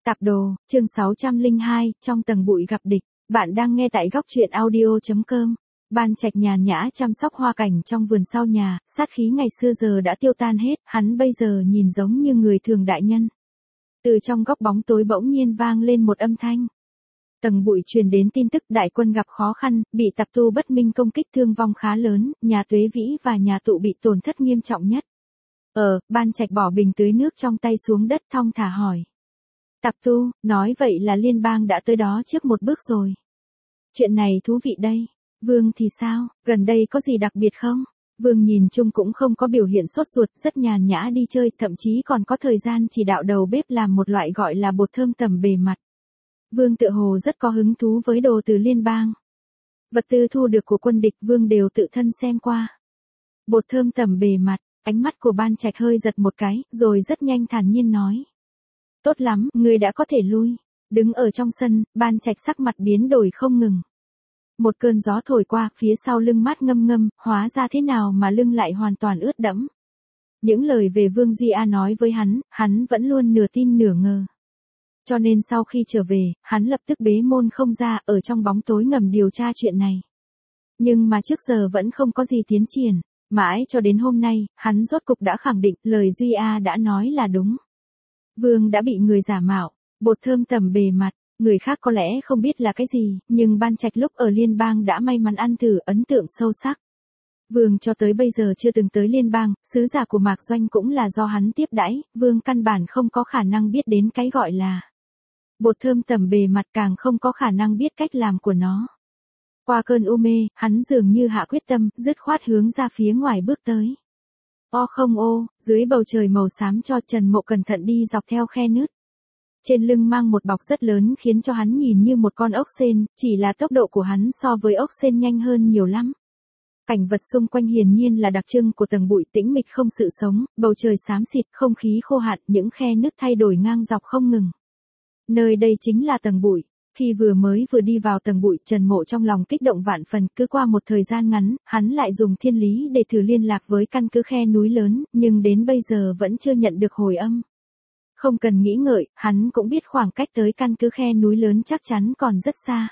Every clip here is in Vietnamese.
Tạp đồ, chương 602, trong tầng bụi gặp địch. Bạn đang nghe tại góc truyện audio.com. Ban Trạch nhàn nhã chăm sóc hoa cảnh trong vườn sau nhà, sát khí ngày xưa giờ đã tiêu tan hết, hắn bây giờ nhìn giống như người thường đại nhân. Từ trong góc bóng tối bỗng nhiên vang lên một âm thanh. Tầng bụi truyền đến tin tức đại quân gặp khó khăn, bị Tạp tu bất minh công kích thương vong khá lớn, nhà Tuế Vĩ và nhà Tụ bị tổn thất nghiêm trọng nhất. Ban Trạch bỏ bình tưới nước trong tay xuống đất thong thả hỏi. Tạp tu, nói vậy là liên bang đã tới đó trước một bước rồi. Chuyện này thú vị đây. Vương thì sao, gần đây có gì đặc biệt không? Vương nhìn chung cũng không có biểu hiện sốt ruột, rất nhàn nhã đi chơi, thậm chí còn có thời gian chỉ đạo đầu bếp làm một loại gọi là bột thơm tẩm bề mặt. Vương tựa hồ rất có hứng thú với đồ từ liên bang. Vật tư thu được của quân địch Vương đều tự thân xem qua. Bột thơm tẩm bề mặt, ánh mắt của Ban Trạch hơi giật một cái, rồi rất nhanh thản nhiên nói. Tốt lắm, ngươi đã có thể lui. Đứng ở trong sân, Ban Trạch sắc mặt biến đổi không ngừng. Một cơn gió thổi qua, phía sau lưng mát ngâm ngâm, hóa ra thế nào mà lưng lại hoàn toàn ướt đẫm. Những lời về Vương Duy A nói với hắn vẫn luôn nửa tin nửa ngờ. Cho nên sau khi trở về, hắn lập tức bế môn không ra, ở trong bóng tối ngầm điều tra chuyện này. Nhưng mà trước giờ vẫn không có gì tiến triển, mãi cho đến hôm nay, hắn rốt cục đã khẳng định lời Duy A đã nói là đúng. Vương đã bị người giả mạo, bột thơm tẩm bề mặt, người khác có lẽ không biết là cái gì, nhưng Ban Trạch lúc ở liên bang đã may mắn ăn thử ấn tượng sâu sắc. Vương cho tới bây giờ chưa từng tới liên bang, sứ giả của Mạc Doanh cũng là do hắn tiếp đãi, Vương căn bản không có khả năng biết đến cái gọi là bột thơm tẩm bề mặt, càng không có khả năng biết cách làm của nó. Qua cơn u mê, hắn dường như hạ quyết tâm, dứt khoát hướng ra phía ngoài bước tới. Dưới bầu trời màu xám cho Trần Mộ cẩn thận đi dọc theo khe nứt. Trên lưng mang một bọc rất lớn khiến cho hắn nhìn như một con ốc sên, chỉ là tốc độ của hắn so với ốc sên nhanh hơn nhiều lắm. Cảnh vật xung quanh hiển nhiên là đặc trưng của tầng bụi tĩnh mịch không sự sống, bầu trời xám xịt, không khí khô hạn, những khe nứt thay đổi ngang dọc không ngừng. Nơi đây chính là tầng bụi. Khi vừa đi vào tầng bụi, Trần Mộ trong lòng kích động vạn phần, cứ qua một thời gian ngắn, hắn lại dùng thiên lý để thử liên lạc với căn cứ khe núi lớn, nhưng đến bây giờ vẫn chưa nhận được hồi âm. Không cần nghĩ ngợi, hắn cũng biết khoảng cách tới căn cứ khe núi lớn chắc chắn còn rất xa.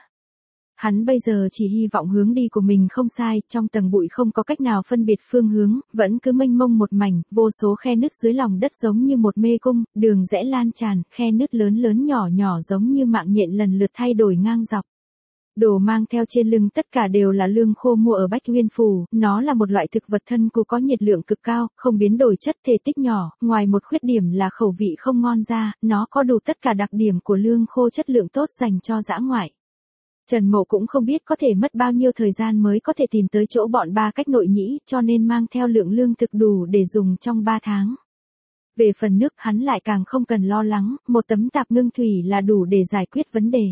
Hắn bây giờ chỉ hy vọng hướng đi của mình không sai, trong tầng bụi không có cách nào phân biệt phương hướng, vẫn cứ mênh mông một mảnh, vô số khe nứt dưới lòng đất giống như một mê cung, đường rẽ lan tràn, khe nứt lớn lớn nhỏ nhỏ giống như mạng nhện lần lượt thay đổi ngang dọc. Đồ mang theo trên lưng tất cả đều là lương khô mua ở Bách Nguyên Phủ, nó là một loại thực vật thân củ có nhiệt lượng cực cao, không biến đổi chất, thể tích nhỏ, ngoài một khuyết điểm là khẩu vị không ngon ra, nó có đủ tất cả đặc điểm của lương khô chất lượng tốt dành cho dã ngoại. Trần Mộ cũng không biết có thể mất bao nhiêu thời gian mới có thể tìm tới chỗ bọn Ba Cách Nội Nhĩ, cho nên mang theo lượng lương thực đủ để dùng trong 3 tháng. Về phần nước hắn lại càng không cần lo lắng, một tấm tạp ngưng thủy là đủ để giải quyết vấn đề.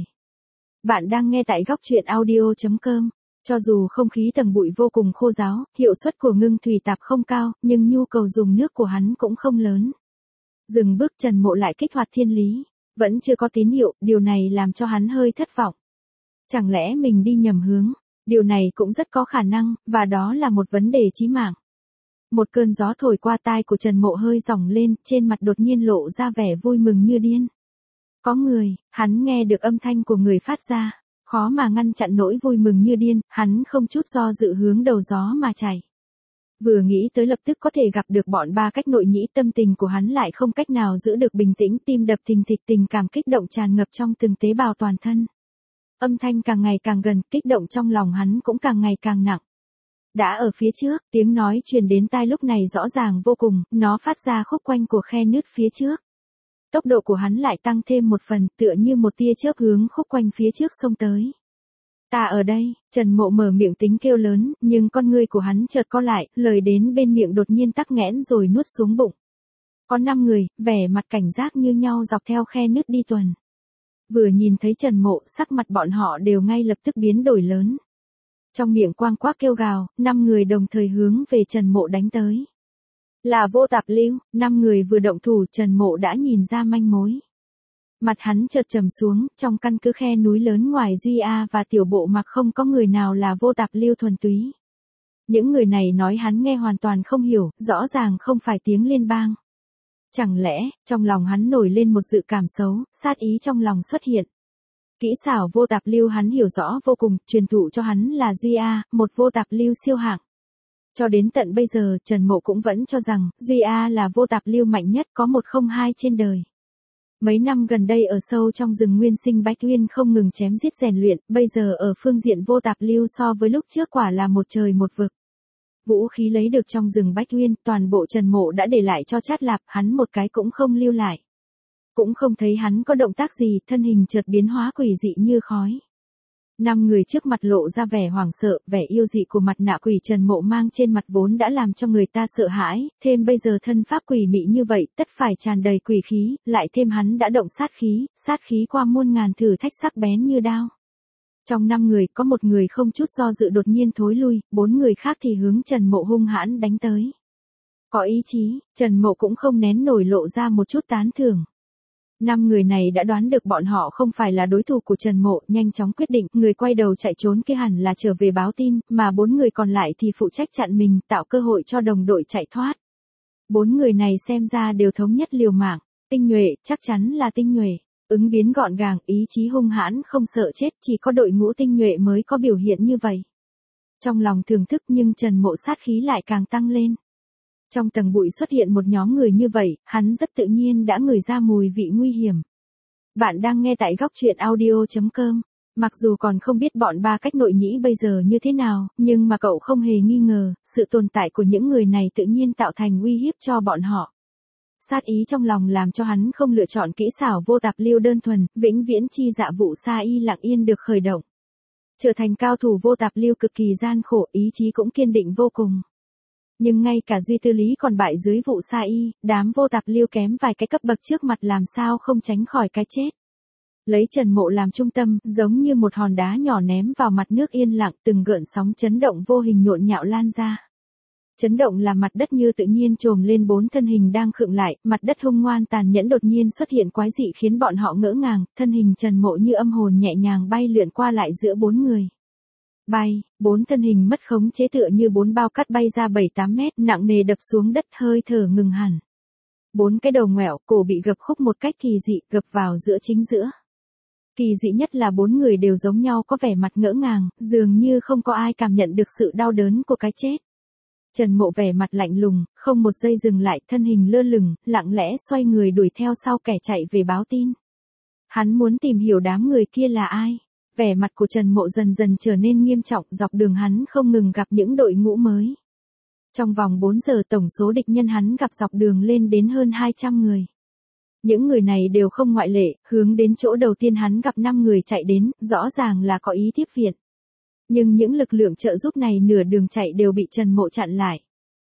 Bạn đang nghe tại góc truyện audio.com. Cho dù không khí tầng bụi vô cùng khô ráo, hiệu suất của ngưng thủy tạp không cao, nhưng nhu cầu dùng nước của hắn cũng không lớn. Dừng bước, Trần Mộ lại kích hoạt thiên lý. Vẫn chưa có tín hiệu, điều này làm cho hắn hơi thất vọng. Chẳng lẽ mình đi nhầm hướng? Điều này cũng rất có khả năng, và đó là một vấn đề chí mạng. Một cơn gió thổi qua tai của Trần Mộ hơi ròng lên, trên mặt đột nhiên lộ ra vẻ vui mừng như điên. Có người, hắn nghe được âm thanh của người phát ra, khó mà ngăn chặn nỗi vui mừng như điên, hắn không chút do dự hướng đầu gió mà chạy. Vừa nghĩ tới lập tức có thể gặp được bọn Ba Cách Nội Nhĩ, tâm tình của hắn lại không cách nào giữ được bình tĩnh, tim đập thình thịch, tình cảm kích động tràn ngập trong từng tế bào toàn thân. Âm thanh càng ngày càng gần, kích động trong lòng hắn cũng càng ngày càng nặng. Đã ở phía trước, tiếng nói truyền đến tai lúc này rõ ràng vô cùng, nó phát ra khúc quanh của khe nứt phía trước. Tốc độ của hắn lại tăng thêm một phần, tựa như một tia chớp hướng khúc quanh phía trước xông tới. Ta ở đây, Trần Mộ mở miệng tính kêu lớn, nhưng con ngươi của hắn chợt co lại, lời đến bên miệng đột nhiên tắc nghẽn rồi nuốt xuống bụng. Có 5 người, vẻ mặt cảnh giác như nhau dọc theo khe nứt đi tuần. Vừa nhìn thấy Trần Mộ, sắc mặt bọn họ đều ngay lập tức biến đổi lớn. Trong miệng quang quác kêu gào, 5 người đồng thời hướng về Trần Mộ đánh tới. Là Vô Tạp Lưu, 5 người vừa động thủ, Trần Mộ đã nhìn ra manh mối. Mặt hắn chợt trầm xuống, trong căn cứ khe núi lớn ngoài Duy A và Tiểu Bộ Mặc không có người nào là Vô Tạp Lưu thuần túy. Những người này nói hắn nghe hoàn toàn không hiểu, rõ ràng không phải tiếng liên bang. Chẳng lẽ, trong lòng hắn nổi lên một dự cảm xấu, sát ý trong lòng xuất hiện. Kỹ xảo vô tạp lưu hắn hiểu rõ vô cùng, truyền thụ cho hắn là Duy A, một vô tạp lưu siêu hạng. Cho đến tận bây giờ, Trần Mộ cũng vẫn cho rằng, Duy A là vô tạp lưu mạnh nhất có một không hai trên đời. Mấy năm gần đây ở sâu trong rừng nguyên sinh Bách Uyên không ngừng chém giết rèn luyện, bây giờ ở phương diện vô tạp lưu so với lúc trước quả là một trời một vực. Vũ khí lấy được trong rừng Bách Uyên, toàn bộ Trần Mộ đã để lại cho Trát Lạp, hắn một cái cũng không lưu lại. Cũng không thấy hắn có động tác gì, thân hình chợt biến hóa quỷ dị như khói. 5 người trước mặt lộ ra vẻ hoảng sợ, vẻ yêu dị của mặt nạ quỷ Trần Mộ mang trên mặt vốn đã làm cho người ta sợ hãi, thêm bây giờ thân pháp quỷ mị như vậy, tất phải tràn đầy quỷ khí, lại thêm hắn đã động sát khí qua muôn ngàn thử thách sắc bén như đao. Trong 5 người, có một người không chút do dự đột nhiên thối lui, 4 người khác thì hướng Trần Mộ hung hãn đánh tới. Có ý chí, Trần Mộ cũng không nén nổi lộ ra một chút tán thưởng. 5 người này đã đoán được bọn họ không phải là đối thủ của Trần Mộ, nhanh chóng quyết định, người quay đầu chạy trốn kia hẳn là trở về báo tin, mà 4 người còn lại thì phụ trách chặn mình, tạo cơ hội cho đồng đội chạy thoát. 4 người này xem ra đều thống nhất liều mạng, tinh nhuệ, chắc chắn là tinh nhuệ, ứng biến gọn gàng, ý chí hung hãn không sợ chết, chỉ có đội ngũ tinh nhuệ mới có biểu hiện như vậy. Trong lòng thưởng thức nhưng Trần Mộ sát khí lại càng tăng lên. Trong tầng bụi xuất hiện một nhóm người như vậy, hắn rất tự nhiên đã ngửi ra mùi vị nguy hiểm. Bạn đang nghe tại góc truyện audio.com. Mặc dù còn không biết bọn ba cách nội nhĩ bây giờ như thế nào, nhưng mà cậu không hề nghi ngờ, sự tồn tại của những người này tự nhiên tạo thành uy hiếp cho bọn họ. Sát ý trong lòng làm cho hắn không lựa chọn kỹ xảo vô tạp lưu đơn thuần, vĩnh viễn chi dạ vụ sa y lặng yên được khởi động. Trở thành cao thủ vô tạp lưu cực kỳ gian khổ, ý chí cũng kiên định vô cùng. Nhưng ngay cả Duy Tư Lý còn bại dưới vụ sa y, đám vô tạp lưu kém vài cái cấp bậc trước mặt làm sao không tránh khỏi cái chết. Lấy Trần Mộ làm trung tâm, giống như một hòn đá nhỏ ném vào mặt nước yên lặng, từng gợn sóng chấn động vô hình nhộn nhạo lan ra. Chấn động là mặt đất như tự nhiên trồm lên 4 thân hình đang khựng lại, mặt đất hung ngoan tàn nhẫn đột nhiên xuất hiện quái dị khiến bọn họ ngỡ ngàng, thân hình Trần Mộ như âm hồn nhẹ nhàng bay lượn qua lại giữa 4 người. Bay, 4 thân hình mất khống chế tựa như 4 bao cát bay ra 7-8 mét, nặng nề đập xuống đất, hơi thở ngừng hẳn. 4 cái đầu ngoẹo, cổ bị gập khúc một cách kỳ dị, gập vào giữa chính giữa. Kỳ dị nhất là 4 người đều giống nhau có vẻ mặt ngỡ ngàng, dường như không có ai cảm nhận được sự đau đớn của cái chết. Trần Mộ vẻ mặt lạnh lùng, không một giây dừng lại, thân hình lơ lửng, lặng lẽ xoay người đuổi theo sau kẻ chạy về báo tin. Hắn muốn tìm hiểu đám người kia là ai. Vẻ mặt của Trần Mộ dần dần trở nên nghiêm trọng, dọc đường hắn không ngừng gặp những đội ngũ mới. Trong vòng 4 giờ tổng số địch nhân hắn gặp dọc đường lên đến hơn 200 người. Những người này đều không ngoại lệ, hướng đến chỗ đầu tiên hắn gặp 5 người chạy đến, rõ ràng là có ý tiếp viện. Nhưng những lực lượng trợ giúp này nửa đường chạy đều bị Trần Mộ chặn lại.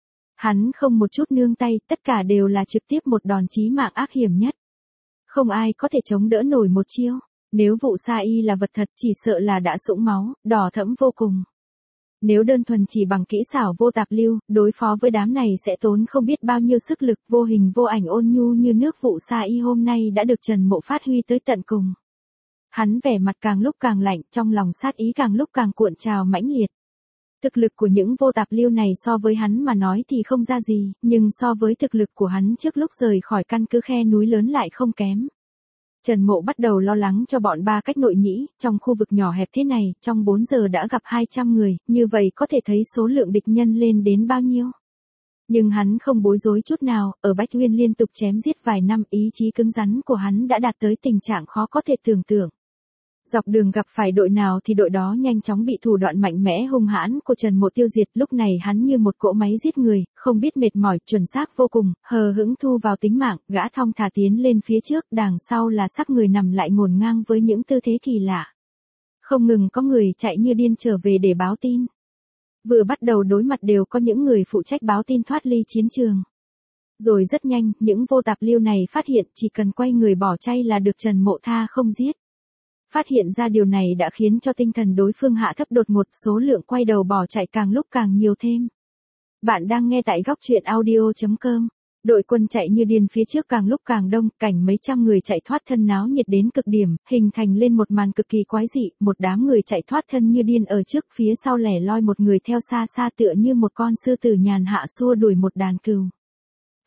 Hắn không một chút nương tay, tất cả đều là trực tiếp một đòn chí mạng ác hiểm nhất. Không ai có thể chống đỡ nổi một chiêu. Nếu vụ sa y là vật thật chỉ sợ là đã sũng máu, đỏ thẫm vô cùng. Nếu đơn thuần chỉ bằng kỹ xảo vô tạp lưu, đối phó với đám này sẽ tốn không biết bao nhiêu sức lực, vô hình vô ảnh ôn nhu như nước vụ sa y hôm nay đã được Trần Mộ phát huy tới tận cùng. Hắn vẻ mặt càng lúc càng lạnh, trong lòng sát ý càng lúc càng cuộn trào mãnh liệt. Thực lực của những vô tạp lưu này so với hắn mà nói thì không ra gì, nhưng so với thực lực của hắn trước lúc rời khỏi căn cứ khe núi lớn lại không kém. Trần Mộ bắt đầu lo lắng cho bọn ba cách nội nhĩ, trong khu vực nhỏ hẹp thế này, trong 4 giờ đã gặp 200 người, như vậy có thể thấy số lượng địch nhân lên đến bao nhiêu. Nhưng hắn không bối rối chút nào, ở Bách Uyên liên tục chém giết vài năm, ý chí cứng rắn của hắn đã đạt tới tình trạng khó có thể tưởng tượng. Dọc đường gặp phải đội nào thì đội đó nhanh chóng bị thủ đoạn mạnh mẽ hung hãn của Trần Mộ tiêu diệt, lúc này hắn như một cỗ máy giết người, không biết mệt mỏi, chuẩn xác vô cùng, hờ hững thu vào tính mạng, gã thong thả tiến lên phía trước, đằng sau là xác người nằm lại ngổn ngang với những tư thế kỳ lạ. Không ngừng có người chạy như điên trở về để báo tin. Vừa bắt đầu đối mặt đều có những người phụ trách báo tin thoát ly chiến trường. Rồi rất nhanh, những vô tạp lưu này phát hiện chỉ cần quay người bỏ chay là được Trần Mộ tha không giết. Phát hiện ra điều này đã khiến cho tinh thần đối phương hạ thấp đột ngột, số lượng quay đầu bỏ chạy càng lúc càng nhiều thêm. Bạn đang nghe tại góc truyện audio.com. Đội quân chạy như điên phía trước càng lúc càng đông, cảnh mấy trăm người chạy thoát thân náo nhiệt đến cực điểm, hình thành lên một màn cực kỳ quái dị, một đám người chạy thoát thân như điên ở trước, phía sau lẻ loi một người theo xa xa tựa như một con sư tử nhàn hạ xua đuổi một đàn cừu.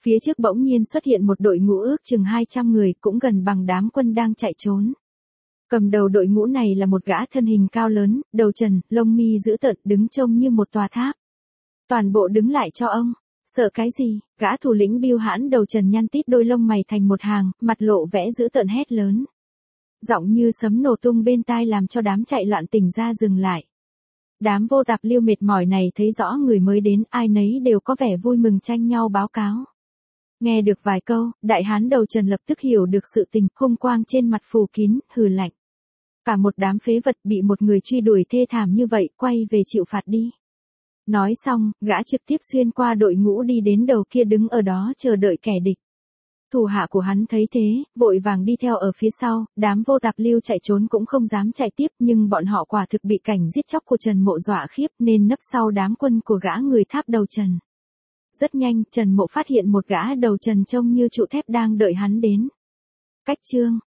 Phía trước bỗng nhiên xuất hiện một đội ngũ ước chừng 200 người, cũng gần bằng đám quân đang chạy trốn. Cầm đầu đội ngũ này là một gã thân hình cao lớn, đầu trần, lông mi dữ tợn, đứng trông như một tòa tháp. Toàn bộ đứng lại cho ông. Sợ cái gì? Gã thủ lĩnh Bưu Hãn đầu trần nhăn tít đôi lông mày thành một hàng, mặt lộ vẻ dữ tợn hét lớn. Giọng như sấm nổ tung bên tai làm cho đám chạy loạn tỉnh ra dừng lại. Đám vô tạp lưu mệt mỏi này thấy rõ người mới đến, ai nấy đều có vẻ vui mừng tranh nhau báo cáo. Nghe được vài câu, đại hán đầu trần lập tức hiểu được sự tình, hung quang trên mặt phủ kín, hừ lạnh. Cả một đám phế vật bị một người truy đuổi thê thảm như vậy, quay về chịu phạt đi. Nói xong, gã trực tiếp xuyên qua đội ngũ đi đến đầu kia đứng ở đó chờ đợi kẻ địch. Thủ hạ của hắn thấy thế, vội vàng đi theo ở phía sau, đám vô tạp lưu chạy trốn cũng không dám chạy tiếp, nhưng bọn họ quả thực bị cảnh giết chóc của Trần Mộ dọa khiếp nên nấp sau đám quân của gã người tháp đầu Trần. Rất nhanh, Trần Mộ phát hiện một gã đầu Trần trông như trụ thép đang đợi hắn đến. Cách chương